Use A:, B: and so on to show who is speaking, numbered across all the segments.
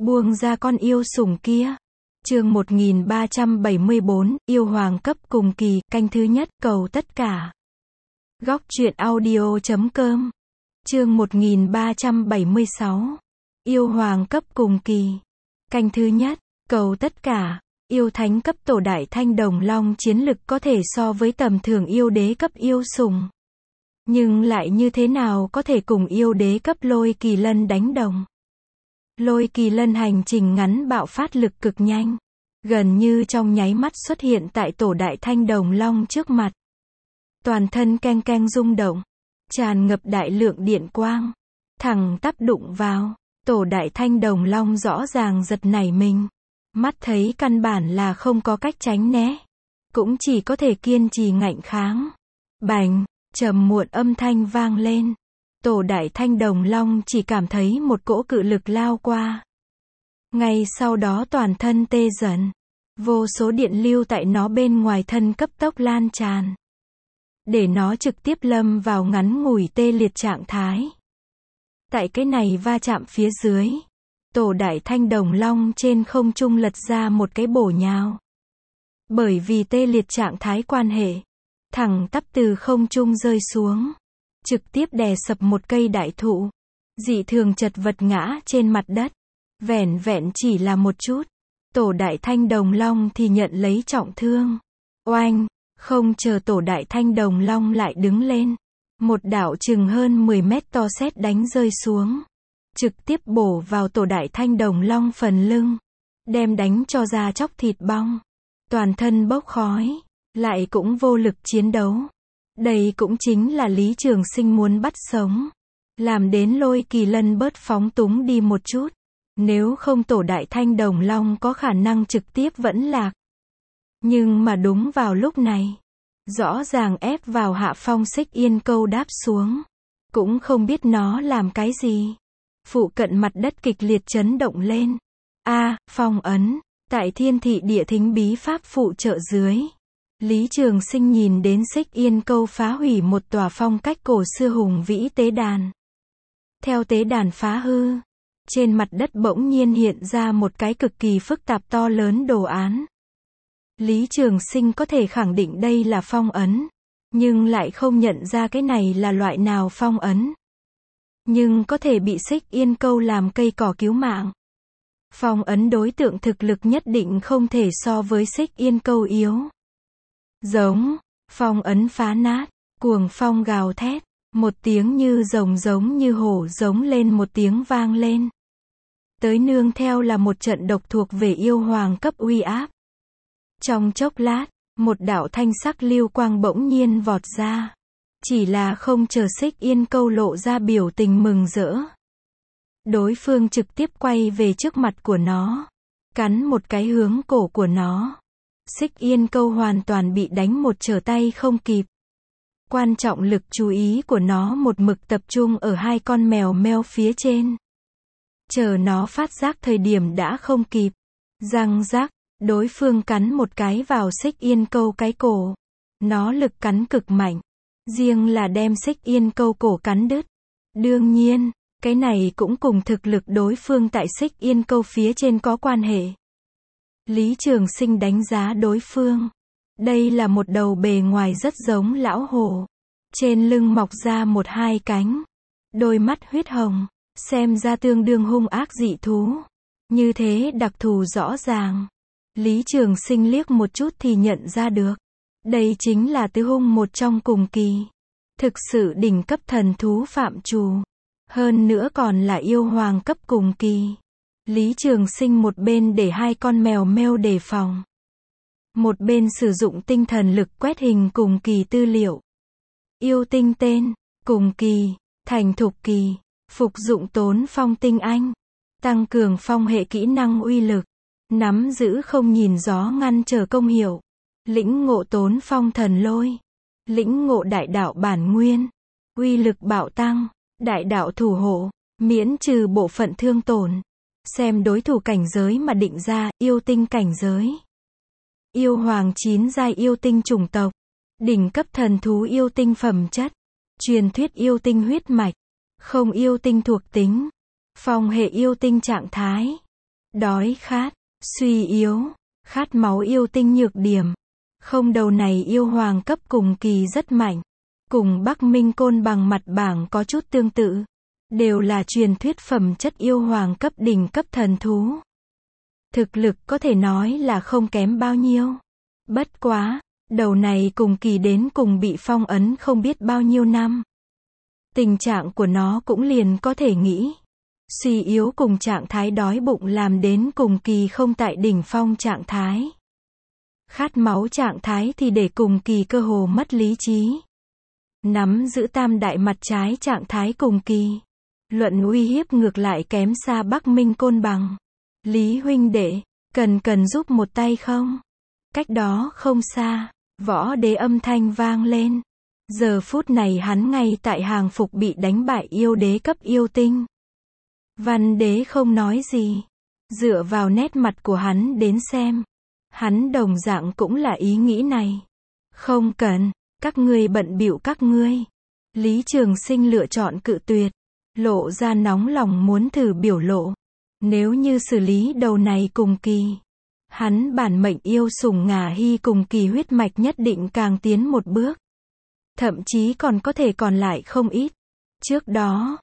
A: Buông ra con yêu sủng kia. Chương 1374, yêu hoàng cấp cùng kỳ, canh thứ nhất, cầu tất cả. Góc truyện audio.com. Chương 1376. Yêu hoàng cấp cùng kỳ. Canh thứ nhất, cầu tất cả. Yêu thánh cấp tổ đại thanh đồng long chiến lực có thể so với tầm thường yêu đế cấp yêu sủng. Nhưng lại như thế nào có thể cùng yêu đế cấp lôi kỳ lân đánh đồng. Lôi kỳ lân hành trình ngắn bạo phát lực cực nhanh. Gần như trong nháy mắt xuất hiện tại tổ đại thanh đồng long trước mặt. Toàn thân keng keng rung động. Tràn ngập đại lượng điện quang. Thẳng tắp đụng vào. Tổ đại thanh đồng long rõ ràng giật nảy mình. Mắt thấy căn bản là không có cách tránh né. Cũng chỉ có thể kiên trì ngạnh kháng. Bành, trầm muộn âm thanh vang lên. Tổ đại thanh đồng long chỉ cảm thấy một cỗ cự lực lao qua. Ngay sau đó toàn thân tê dần. Vô số điện lưu tại nó bên ngoài thân cấp tốc lan tràn. Để nó trực tiếp lâm vào ngắn ngủi tê liệt trạng thái. Tại cái này va chạm phía dưới. Tổ đại thanh đồng long trên không trung lật ra một cái bổ nhào. Bởi vì tê liệt trạng thái quan hệ. Thẳng tắp từ không trung rơi xuống. Trực tiếp đè sập một cây đại thụ. Dị thường chật vật ngã trên mặt đất. Vẻn vẹn chỉ là một chút. Tổ đại thanh đồng long thì nhận lấy trọng thương. Oanh, không chờ tổ đại thanh đồng long lại đứng lên. Một đạo chừng hơn 10 mét to sét đánh rơi xuống. Trực tiếp bổ vào tổ đại thanh đồng long phần lưng. Đem đánh cho da chóc thịt bong. Toàn thân bốc khói. Lại cũng vô lực chiến đấu. Đây cũng chính là Lý Trường Sinh muốn bắt sống. Làm đến lôi kỳ lân bớt phóng túng đi một chút. Nếu không tổ đại thanh đồng long có khả năng trực tiếp vẫn lạc. Nhưng mà đúng vào lúc này. Rõ ràng ép vào hạ phong Xích Yên Câu đáp xuống. Cũng không biết nó làm cái gì. Phụ cận mặt đất kịch liệt chấn động lên. Phong ấn. Tại Thiên Thị Địa Thính bí pháp phụ trợ dưới. Lý Trường Sinh nhìn đến Xích Yên Câu phá hủy một tòa phong cách cổ xưa hùng vĩ tế đàn. Theo tế đàn phá hư. Trên mặt đất bỗng nhiên hiện ra một cái cực kỳ phức tạp to lớn đồ án. Lý Trường Sinh có thể khẳng định đây là phong ấn. Nhưng lại không nhận ra cái này là loại nào phong ấn. Nhưng có thể bị Xích Yên Câu làm cây cỏ cứu mạng. Phong ấn đối tượng thực lực nhất định không thể so với Xích Yên Câu yếu. Giống, phong ấn phá nát, cuồng phong gào thét, một tiếng như rồng giống như hổ giống lên một tiếng vang lên. Tới nương theo là một trận độc thuộc về yêu hoàng cấp uy áp. Trong chốc lát, một đạo thanh sắc lưu quang bỗng nhiên vọt ra. Chỉ là không chờ Xích Yên Câu lộ ra biểu tình mừng rỡ. Đối phương trực tiếp quay về trước mặt của nó. Cắn một cái hướng cổ của nó. Xích Yên Câu hoàn toàn bị đánh một trở tay không kịp. Quan trọng lực chú ý của nó một mực tập trung ở hai con mèo meo phía trên. Chờ nó phát giác thời điểm đã không kịp. Răng rắc, đối phương cắn một cái vào Xích Yên Câu cái cổ. Nó lực cắn cực mạnh. Riêng là đem Xích Yên Câu cổ cắn đứt. Đương nhiên, cái này cũng cùng thực lực đối phương tại Xích Yên Câu phía trên có quan hệ. Lý Trường Sinh đánh giá đối phương. Đây là một đầu bề ngoài rất giống lão hổ. Trên lưng mọc ra một hai cánh. Đôi mắt huyết hồng. Xem ra tương đương hung ác dị thú. Như thế đặc thù rõ ràng. Lý Trường Sinh liếc một chút thì nhận ra được. Đây chính là tứ hung một trong cùng kỳ. Thực sự đỉnh cấp thần thú phạm trù. Hơn nữa còn là yêu hoàng cấp cùng kỳ. Lý Trường Sinh một bên để hai con mèo meo đề phòng. Một bên sử dụng tinh thần lực quét hình cùng kỳ tư liệu. Yêu tinh tên, cùng kỳ, thành thục kỳ, phục dụng tốn phong tinh anh. Tăng cường phong hệ kỹ năng uy lực. Nắm giữ không nhìn gió ngăn trở công hiệu. Lĩnh ngộ tốn phong thần lôi. Lĩnh ngộ đại đạo bản nguyên. Uy lực bạo tăng. Đại đạo thủ hộ. Miễn trừ bộ phận thương tổn. Xem đối thủ cảnh giới mà định ra, yêu tinh cảnh giới. Yêu hoàng 9 giai yêu tinh chủng tộc. Đỉnh cấp thần thú yêu tinh phẩm chất. Truyền thuyết yêu tinh huyết mạch. Không yêu tinh thuộc tính. Phong hệ yêu tinh trạng thái. đói khát, suy yếu, khát máu yêu tinh nhược điểm. Không, đầu này yêu hoàng cấp cùng kỳ rất mạnh. Cùng Bắc Minh Côn Bằng mặt bảng có chút tương tự. Đều là truyền thuyết phẩm chất yêu hoàng cấp đỉnh cấp thần thú. Thực lực có thể nói là không kém bao nhiêu. Bất quá, đầu này cùng kỳ đến cùng bị phong ấn không biết bao nhiêu năm. Tình trạng của nó cũng liền có thể nghĩ. Suy yếu cùng trạng thái đói bụng làm đến cùng kỳ không tại đỉnh phong trạng thái. Khát máu trạng thái thì để cùng kỳ cơ hồ mất lý trí. Nắm giữ tam đại mặt trái trạng thái cùng kỳ. Luận uy hiếp ngược lại kém xa Bắc Minh Côn Bằng. Lý huynh đệ, cần giúp một tay không? Cách đó không xa, Võ Đế âm thanh vang lên. Giờ phút này hắn ngay tại hàng phục bị đánh bại yêu đế cấp yêu tinh. Văn Đế không nói gì. Dựa vào nét mặt của hắn đến xem. Hắn đồng dạng cũng là ý nghĩ này. Không cần, các ngươi bận bịu các ngươi. Lý Trường Sinh lựa chọn cự tuyệt. Lộ ra nóng lòng muốn thử biểu lộ. Nếu như xử lý đầu này cùng kỳ. Hắn bản mệnh yêu sủng Ngà Hy cùng kỳ huyết mạch nhất định càng tiến một bước. Thậm chí còn có thể còn lại không ít. Trước đó,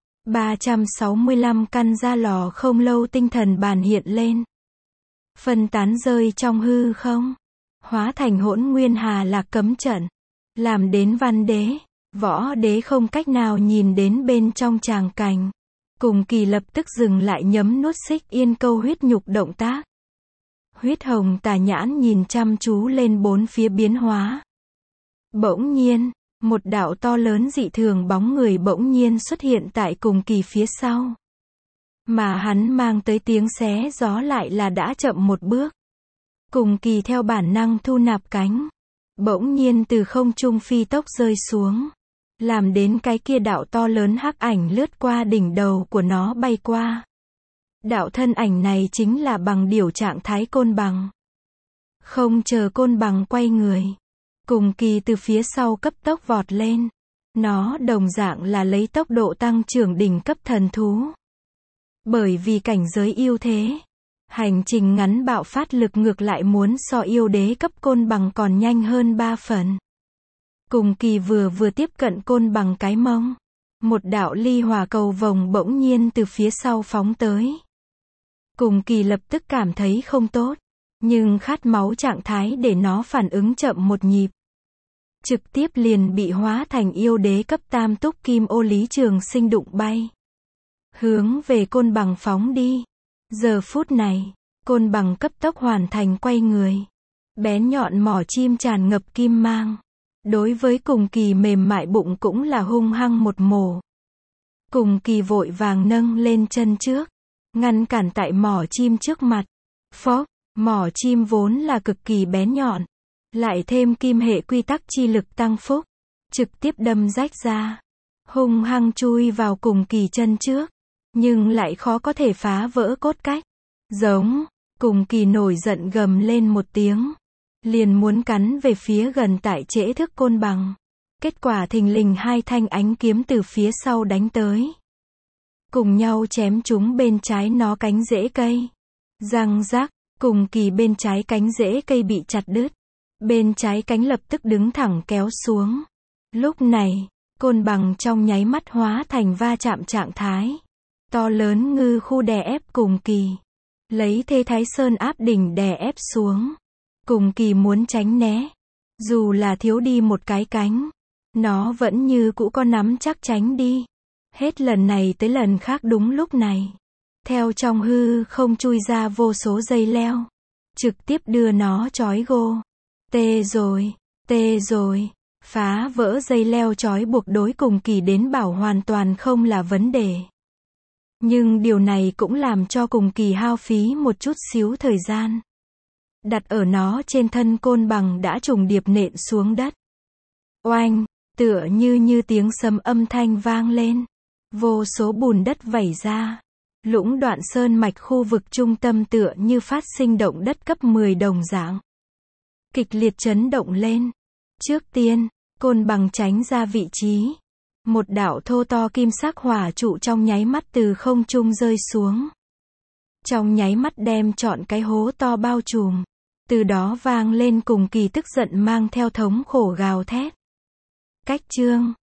A: 365 căn ra lò không lâu tinh thần bàn hiện lên. Phân tán rơi trong hư không. Hóa thành hỗn nguyên hà lạc cấm trận. Làm đến Văn Đế, Võ Đế không cách nào nhìn đến bên trong tràng cảnh. Cùng kỳ lập tức dừng lại nhấm nuốt Xích Yên câu huyết nhục động tác. Huyết hồng tà nhãn nhìn chăm chú lên bốn phía biến hóa. Bỗng nhiên, một đạo to lớn dị thường bóng người bỗng nhiên xuất hiện tại cùng kỳ phía sau. Mà hắn mang tới tiếng xé gió lại là đã chậm một bước. Cùng kỳ theo bản năng thu nạp cánh. Bỗng nhiên từ không trung phi tốc rơi xuống. Làm đến cái kia đạo to lớn hắc ảnh lướt qua đỉnh đầu của nó bay qua. Đạo thân ảnh này chính là bằng điểu trạng thái Côn Bằng. Không chờ Côn Bằng quay người. Cùng kỳ từ phía sau cấp tốc vọt lên. Nó đồng dạng là lấy tốc độ tăng trưởng đỉnh cấp thần thú. Bởi vì cảnh giới yêu thế. Hành trình ngắn bạo phát lực ngược lại muốn so yêu đế cấp Côn Bằng còn nhanh hơn 3 phần. Cùng kỳ vừa tiếp cận Côn Bằng cái mông. Một đạo ly hỏa cầu vồng bỗng nhiên từ phía sau phóng tới. Cùng kỳ lập tức cảm thấy không tốt. Nhưng khát máu trạng thái để nó phản ứng chậm một nhịp. Trực tiếp liền bị hóa thành yêu đế cấp tam túc kim ô Lý Trường Sinh đụng bay. Hướng về Côn Bằng phóng đi. Giờ phút này, Côn Bằng cấp tốc hoàn thành quay người. Bén nhọn mỏ chim tràn ngập kim mang. Đối với cùng kỳ mềm mại bụng cũng là hung hăng một mổ. Cùng kỳ vội vàng nâng lên chân trước. Ngăn cản tại mỏ chim trước mặt. Phốc, mỏ chim vốn là cực kỳ bén nhọn. Lại thêm kim hệ quy tắc chi lực tăng phúc. Trực tiếp đâm rách ra. Hung hăng chui vào cùng kỳ chân trước. Nhưng lại khó có thể phá vỡ cốt cách. Giống, cùng kỳ nổi giận gầm lên một tiếng. Liền muốn cắn về phía gần tại trễ thức Côn Bằng. Kết quả thình lình hai thanh ánh kiếm từ phía sau đánh tới. Cùng nhau chém trúng bên trái nó cánh rễ cây. Răng rắc, cùng kỳ bên trái cánh rễ cây bị chặt đứt. Bên trái cánh lập tức đứng thẳng kéo xuống. Lúc này, Côn Bằng trong nháy mắt hóa thành va chạm trạng thái. To lớn ngư khu đè ép cùng kỳ. Lấy thế Thái Sơn áp đỉnh đè ép xuống. Cùng kỳ muốn tránh né. Dù là thiếu đi một cái cánh. Nó vẫn như cũ có nắm chắc tránh đi. Hết lần này tới lần khác đúng lúc này. Theo trong hư không chui ra vô số dây leo. Trực tiếp đưa nó trói gô. Tê rồi. Phá vỡ dây leo trói buộc đối cùng kỳ đến bảo hoàn toàn không là vấn đề. Nhưng điều này cũng làm cho cùng kỳ hao phí một chút xíu thời gian. Đặt ở nó trên thân Côn Bằng đã trùng điệp nện xuống đất. Oanh, tựa như tiếng sấm âm thanh vang lên. Vô số bùn đất vẩy ra. Lũng Đoạn Sơn mạch khu vực trung tâm tựa như phát sinh động đất cấp 10 đồng dạng. Kịch liệt chấn động lên. Trước tiên, Côn Bằng tránh ra vị trí. Một đạo thô to kim sắc hỏa trụ trong nháy mắt từ không trung rơi xuống. trong nháy mắt đem trọn cái hố to bao trùm. Từ đó vang lên cùng kỳ tức giận mang theo thống khổ gào thét. Cách chương